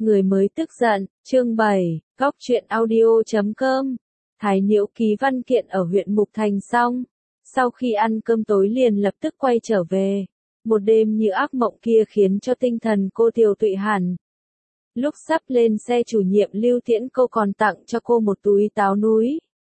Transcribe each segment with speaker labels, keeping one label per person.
Speaker 1: Người mới tức giận, chương 7, Góc truyện audio.com. Thái Nhiễu ký văn kiện ở huyện Mục Thành xong. Sau khi ăn cơm tối liền lập tức quay trở về. Một đêm như ác mộng kia khiến cho tinh thần cô tiều tụy hẳn. Lúc sắp lên xe chủ nhiệm Lưu Tiễn cô còn tặng cho cô một túi táo núi.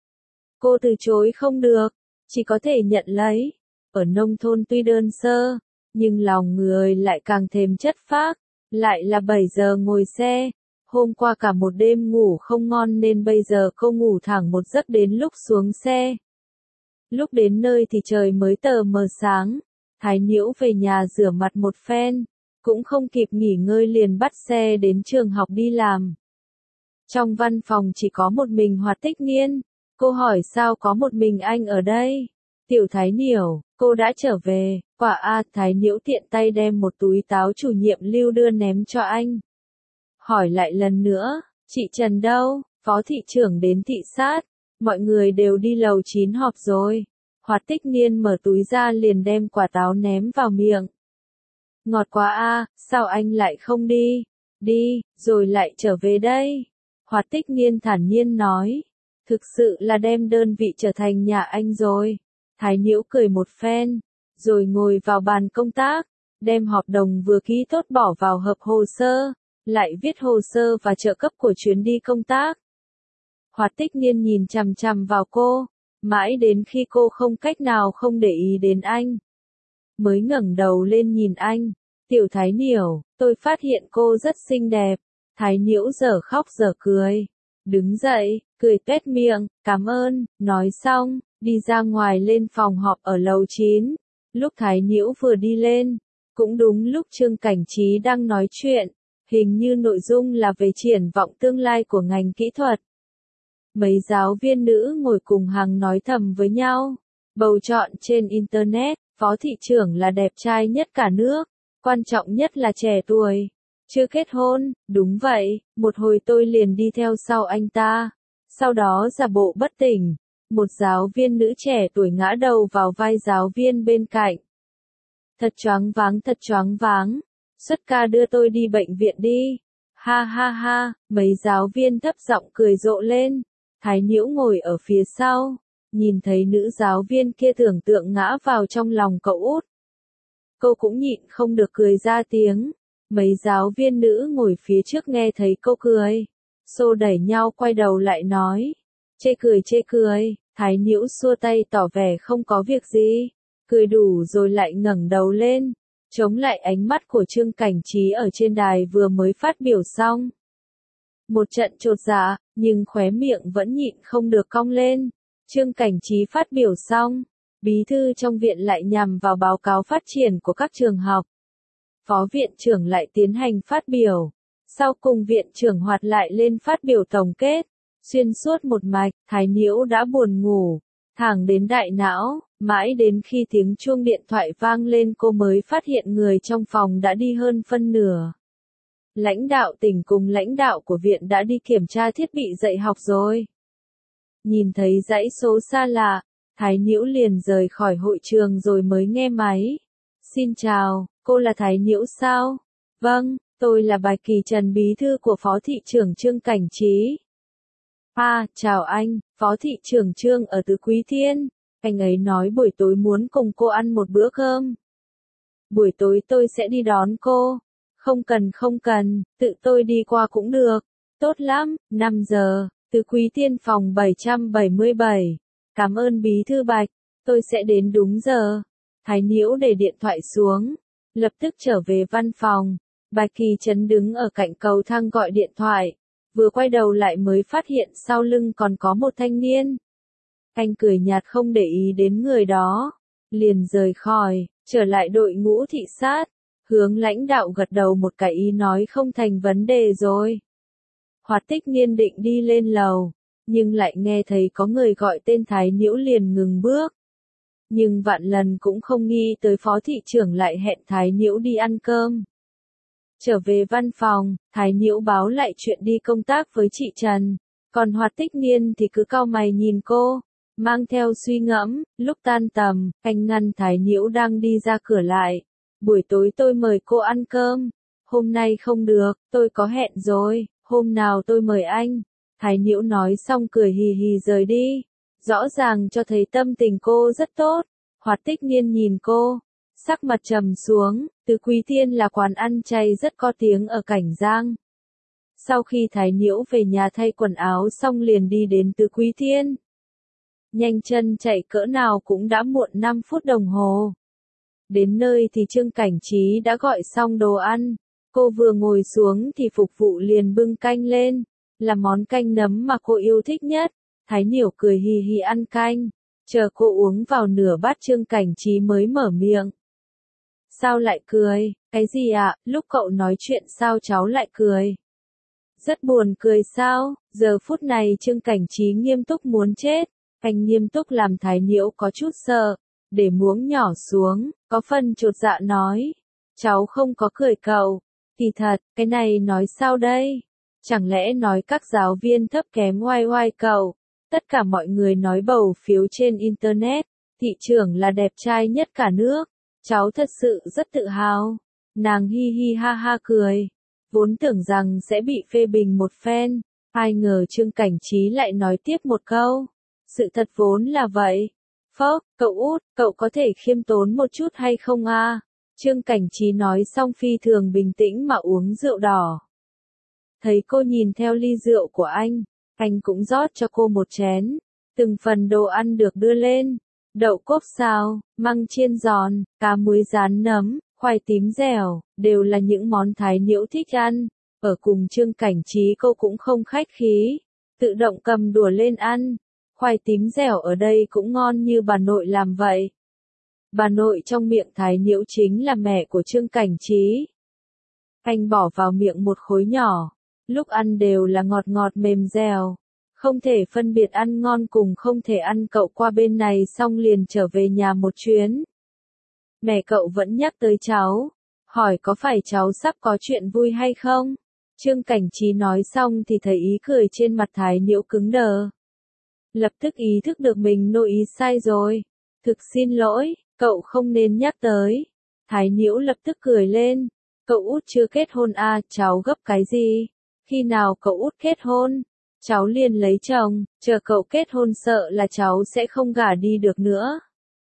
Speaker 1: Cô từ chối không được, chỉ có thể nhận lấy. Ở nông thôn tuy đơn sơ, nhưng lòng người lại càng thêm chất phác. Lại là 7 giờ ngồi xe, hôm qua cả một đêm ngủ không ngon nên bây giờ cô ngủ thẳng một giấc đến lúc xuống xe. Lúc đến nơi thì trời mới tờ mờ sáng, Thái Nhiễu về nhà rửa mặt một phen, cũng không kịp nghỉ ngơi liền bắt xe đến trường học đi làm. Trong văn phòng chỉ có một mình Hoạt Tích Niên, cô hỏi sao có một mình anh ở đây? Tiểu Thái Nhiễu, cô đã trở về, quả a. Thái Nhiễu tiện tay đem một túi táo chủ nhiệm Lưu đưa ném cho anh. Hỏi lại lần nữa, chị Trần đâu, phó thị trưởng đến thị sát, mọi người đều đi lầu 9 họp rồi. Hoạt Tích Niên mở túi ra liền đem quả táo ném vào miệng. Ngọt quá a, sao anh lại không đi? Đi, rồi lại trở về đây. Hoạt Tích Niên thản nhiên nói, thực sự là đem đơn vị trở thành nhà anh rồi. Thái Nhiễu cười một phen, rồi ngồi vào bàn công tác, đem hợp đồng vừa ký tốt bỏ vào hộp hồ sơ, lại viết hồ sơ và trợ cấp của chuyến đi công tác. Hoạt Tích Niên nhìn chằm chằm vào cô, mãi đến khi cô không cách nào không để ý đến anh. Mới ngẩng đầu lên nhìn anh, Tiểu Thái Nhiễu, tôi phát hiện cô rất xinh đẹp. Thái Nhiễu dở khóc dở cười, đứng dậy, cười tuét miệng, cảm ơn, nói xong, đi ra ngoài lên phòng họp ở lầu 9. Lúc Thái Nhiễu vừa đi lên, cũng đúng lúc Trương Cảnh Trí đang nói chuyện, hình như nội dung là về triển vọng tương lai của ngành kỹ thuật. Mấy giáo viên nữ ngồi cùng hàng nói thầm với nhau, bầu chọn trên Internet, phó thị trưởng là đẹp trai nhất cả nước, quan trọng nhất là trẻ tuổi, chưa kết hôn, đúng vậy, một hồi tôi liền đi theo sau anh ta, sau đó giả bộ bất tỉnh. Một giáo viên nữ trẻ tuổi ngã đầu vào vai giáo viên bên cạnh. Thật choáng váng, xuất ca đưa tôi đi bệnh viện đi. Ha ha ha, mấy giáo viên thấp giọng cười rộ lên. Thái Nhiễu ngồi ở phía sau, nhìn thấy nữ giáo viên kia tưởng tượng ngã vào trong lòng cậu út. Cô cũng nhịn không được cười ra tiếng. Mấy giáo viên nữ ngồi phía trước nghe thấy cô cười, xô đẩy nhau quay đầu lại nói. Chê cười, Thái Nhiễu xua tay tỏ vẻ không có việc gì, cười đủ rồi lại ngẩng đầu lên, chống lại ánh mắt của Trương Cảnh Trí ở trên đài vừa mới phát biểu xong. Một trận chột dạ, nhưng khóe miệng vẫn nhịn không được cong lên. Trương Cảnh Trí phát biểu xong, bí thư trong viện lại nhằm vào báo cáo phát triển của các trường học. Phó viện trưởng lại tiến hành phát biểu, sau cùng viện trưởng Hoạt lại lên phát biểu tổng kết. Xuyên suốt một mạch, Thái Nhiễu đã buồn ngủ, thẳng đến đại não, mãi đến khi tiếng chuông điện thoại vang lên cô mới phát hiện người trong phòng đã đi hơn phân nửa. Lãnh đạo tỉnh cùng lãnh đạo của viện đã đi kiểm tra thiết bị dạy học rồi. Nhìn thấy dãy số xa lạ, Thái Nhiễu liền rời khỏi hội trường rồi mới nghe máy. Xin chào, cô là Thái Nhiễu sao? Vâng, tôi là Bạch Kỳ Trần bí thư của phó thị trưởng Trương Cảnh Trí. Chào anh, phó thị trưởng Trương ở Tứ Quý Thiên. Anh ấy nói buổi tối muốn cùng cô ăn một bữa cơm. Buổi tối tôi sẽ đi đón cô. Không cần, tự tôi đi qua cũng được. Tốt lắm, 5 giờ, Tứ Quý Thiên phòng 777. Cảm ơn bí thư Bạch, tôi sẽ đến đúng giờ. Thái Nhiễu để điện thoại xuống, lập tức trở về văn phòng. Bạch Kỳ Trấn đứng ở cạnh cầu thang gọi điện thoại. Vừa quay đầu lại mới phát hiện sau lưng còn có một thanh niên. Anh cười nhạt không để ý đến người đó, liền rời khỏi, trở lại đội ngũ thị sát, hướng lãnh đạo gật đầu một cái ý nói không thành vấn đề rồi. Hoạt Tích Niên định đi lên lầu, nhưng lại nghe thấy có người gọi tên Thái Nhiễu liền ngừng bước. Nhưng vạn lần cũng không nghĩ tới phó thị trưởng lại hẹn Thái Nhiễu đi ăn cơm. Trở về văn phòng, Thái Nhiễu báo lại chuyện đi công tác với chị Trần, còn Hoạt Tích Niên thì cứ cau mày nhìn cô, mang theo suy ngẫm. Lúc tan tầm, anh ngăn Thái Nhiễu đang đi ra cửa lại. Buổi tối tôi mời cô ăn cơm. Hôm nay không được, tôi có hẹn rồi, hôm nào tôi mời anh. Thái Nhiễu nói xong cười hì hì rời đi. Rõ ràng cho thấy tâm tình cô rất tốt. Hoạt Tích Niên nhìn cô, sắc mặt trầm xuống. Tứ Quý Thiên là quán ăn chay rất có tiếng ở Cảnh Giang. Sau khi Thái Nhiễu về nhà thay quần áo xong liền đi đến Tứ Quý Thiên. Nhanh chân chạy cỡ nào cũng đã muộn 5 phút đồng hồ. Đến nơi thì Trương Cảnh Trí đã gọi xong đồ ăn. Cô vừa ngồi xuống thì phục vụ liền bưng canh lên. Là món canh nấm mà cô yêu thích nhất. Thái Nhiễu cười hì hì ăn canh. Chờ cô uống vào nửa bát Trương Cảnh Trí mới mở miệng. Sao lại cười? Cái gì ạ? Lúc cậu nói chuyện sao cháu lại cười? Rất buồn cười sao? Giờ phút này Trương Cảnh Trí nghiêm túc muốn chết. Anh nghiêm túc làm Thái Nhiễu có chút sợ. Để muỗng nhỏ xuống, có phần chột dạ nói. Cháu không có cười cậu. Kỳ thật, cái này nói sao đây? Chẳng lẽ nói các giáo viên thấp kém oai oai cậu? Tất cả mọi người nói bầu phiếu trên Internet. Thị trưởng là đẹp trai nhất cả nước. Cháu thật sự rất tự hào. Nàng hi hi ha ha cười. Vốn tưởng rằng sẽ bị phê bình một phen. Ai ngờ Trương Cảnh Trí lại nói tiếp một câu. Sự thật vốn là vậy. Phốc, cậu út, cậu có thể khiêm tốn một chút hay không à? Trương Cảnh Trí nói xong phi thường bình tĩnh mà uống rượu đỏ. Thấy cô nhìn theo ly rượu của anh cũng rót cho cô một chén. Từng phần đồ ăn được đưa lên. Đậu cốp xào, măng chiên giòn, cá muối rán nấm, khoai tím dẻo, đều là những món Thái Nhiễu thích ăn. Ở cùng Trương Cảnh Trí cô cũng không khách khí. Tự động cầm đũa lên ăn. Khoai tím dẻo ở đây cũng ngon như bà nội làm vậy. Bà nội trong miệng Thái Nhiễu chính là mẹ của Trương Cảnh Trí. Anh bỏ vào miệng một khối nhỏ. Lúc ăn đều là ngọt ngọt mềm dẻo. Không thể phân biệt ăn ngon cùng không thể ăn. Cậu qua bên này xong liền trở về nhà một chuyến. Mẹ cậu vẫn nhắc tới cháu. Hỏi có phải cháu sắp có chuyện vui hay không? Trương Cảnh Trí nói xong thì thấy ý cười trên mặt Thái Nhiễu cứng đờ. Lập tức ý thức được mình nội ý sai rồi. Thực xin lỗi, cậu không nên nhắc tới. Thái Nhiễu lập tức cười lên. Cậu út chưa kết hôn à, cháu gấp cái gì? Khi nào cậu út kết hôn? Cháu liền lấy chồng, chờ cậu kết hôn sợ là cháu sẽ không gả đi được nữa.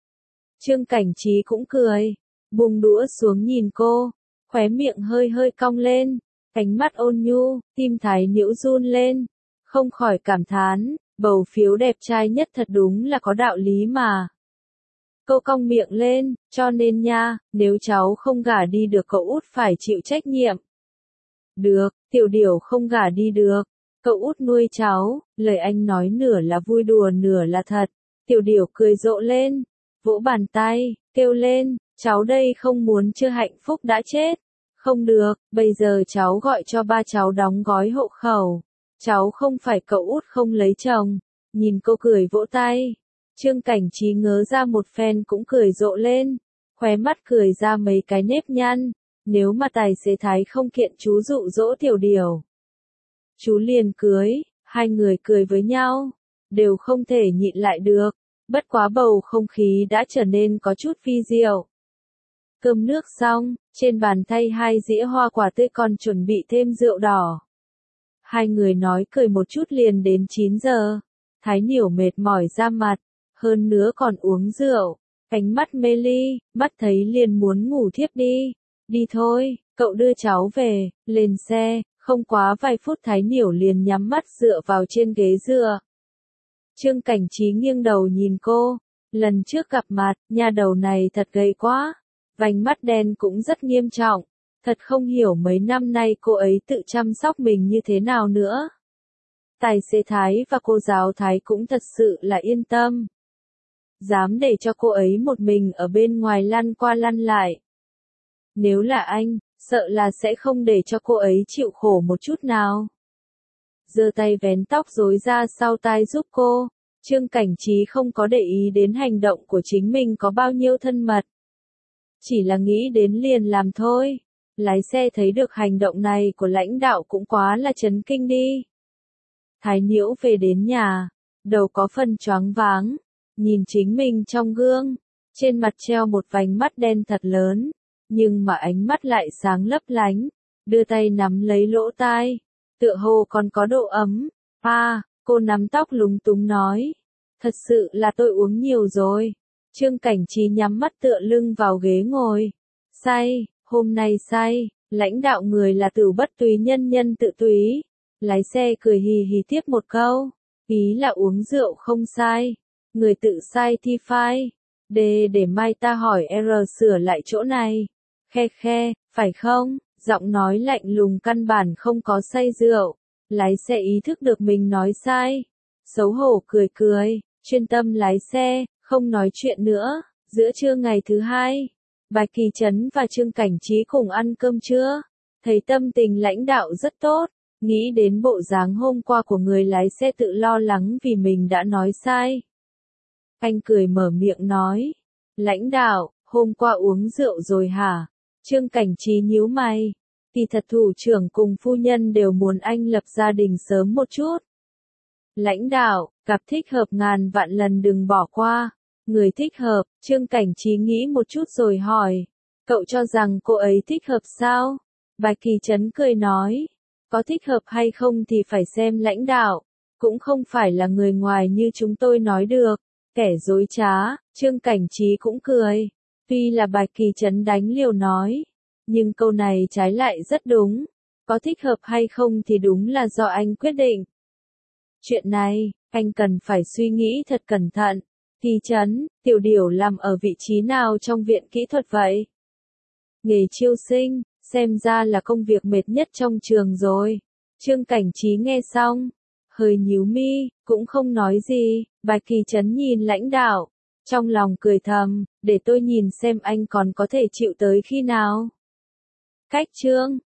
Speaker 1: Trương Cảnh Trí cũng cười, buông đũa xuống nhìn cô, khóe miệng hơi hơi cong lên, ánh mắt ôn nhu, tim Thái Nhiễu run lên, không khỏi cảm thán, bầu phiếu đẹp trai nhất thật đúng là có đạo lý mà. Cô cong miệng lên, cho nên nha, nếu cháu không gả đi được cậu út phải chịu trách nhiệm. Được, Tiểu Điểu không gả đi được. Cậu út nuôi cháu, lời anh nói nửa là vui đùa nửa là thật. Tiểu Điểu cười rộ lên, vỗ bàn tay, kêu lên, cháu đây không muốn chưa hạnh phúc đã chết. Không được, bây giờ cháu gọi cho ba cháu đóng gói hộ khẩu. Cháu không phải cậu út không lấy chồng. Nhìn cô cười vỗ tay. Trương Cảnh Trí ngớ ra một phen cũng cười rộ lên. Khóe mắt cười ra mấy cái nếp nhăn. Nếu mà tài xế Thái không kiện chú dụ dỗ Tiểu Điểu, chú liền cưới. Hai người cười với nhau, đều không thể nhịn lại được. Bất quá bầu không khí đã trở nên có chút phi diệu. Cơm nước xong, trên bàn thay hai dĩa hoa quả tươi còn chuẩn bị thêm rượu đỏ. Hai người nói cười một chút liền đến 9 giờ. Thái Nhiểu mệt mỏi ra mặt, hơn nữa còn uống rượu, ánh mắt mê ly, mắt thấy liền muốn ngủ thiếp đi. Đi thôi, cậu đưa cháu về, lên xe, không quá vài phút Thái Nhiểu liền nhắm mắt dựa vào trên ghế dựa. Trương Cảnh Trí nghiêng đầu nhìn cô, lần trước gặp mặt, nha đầu này thật gầy quá, vành mắt đen cũng rất nghiêm trọng, thật không hiểu mấy năm nay cô ấy tự chăm sóc mình như thế nào nữa. Tài xế Thái và cô giáo Thái cũng thật sự là yên tâm. Dám để cho cô ấy một mình ở bên ngoài lăn qua lăn lại. Nếu là anh, sợ là sẽ không để cho cô ấy chịu khổ một chút nào. Giơ tay vén tóc rối ra sau tai giúp cô. Trương Cảnh Trí không có để ý đến hành động của chính mình có bao nhiêu thân mật. Chỉ là nghĩ đến liền làm thôi. Lái xe thấy được hành động này của lãnh đạo cũng quá là chấn kinh đi. Thái Nhiễu về đến nhà, đầu có phần choáng váng, nhìn chính mình trong gương, trên mặt treo một vành mắt đen thật lớn, nhưng mà ánh mắt lại sáng lấp lánh, đưa tay nắm lấy lỗ tai, tựa hồ còn có độ ấm. Cô nắm tóc lúng túng nói, thật sự là tôi uống nhiều rồi. Trương Cảnh Trí nhắm mắt tựa lưng vào ghế ngồi. Say, hôm nay say, lãnh đạo người là Tửu bất túy nhân nhân tự túy. Lái xe cười hì hì tiếp một câu, ý là uống rượu không sai, người tự sai thì phai. Để mai ta hỏi sửa lại chỗ này. Khe khe, phải không? Giọng nói lạnh lùng căn bản không có say rượu. Lái xe ý thức được mình nói sai. Xấu hổ cười cười, chuyên tâm lái xe, không nói chuyện nữa. Giữa trưa ngày thứ hai, Bạch Kỳ Trấn và Trương Cảnh Trí cùng ăn cơm trưa. Thấy tâm tình lãnh đạo rất tốt, nghĩ đến bộ dáng hôm qua của người lái xe tự lo lắng vì mình đã nói sai. Anh cười mở miệng nói, lãnh đạo, hôm qua uống rượu rồi hả? Trương Cảnh Trí nhíu mày, kỳ thật thủ trưởng cùng phu nhân đều muốn anh lập gia đình sớm một chút. Lãnh đạo, cặp thích hợp ngàn vạn lần đừng bỏ qua. Người thích hợp, Trương Cảnh Trí nghĩ một chút rồi hỏi, cậu cho rằng cô ấy thích hợp sao? Bạch Kỳ Trấn cười nói, có thích hợp hay không thì phải xem lãnh đạo, cũng không phải là người ngoài như chúng tôi nói được. Kẻ dối trá, Trương Cảnh Trí cũng cười. Tuy là Bạch Kỳ Trấn đánh liều nói, nhưng câu này trái lại rất đúng. Có thích hợp hay không thì đúng là do anh quyết định. Chuyện này, anh cần phải suy nghĩ thật cẩn thận. Kỳ Trấn, Tiểu Điểu làm ở vị trí nào trong viện kỹ thuật vậy? Nghề chiêu sinh, xem ra là công việc mệt nhất trong trường rồi. Trương Cảnh Trí nghe xong, hơi nhíu mi, cũng không nói gì. Bạch Kỳ Trấn nhìn lãnh đạo, trong lòng cười thầm, để tôi nhìn xem anh còn có thể chịu tới khi nào. Cách Trương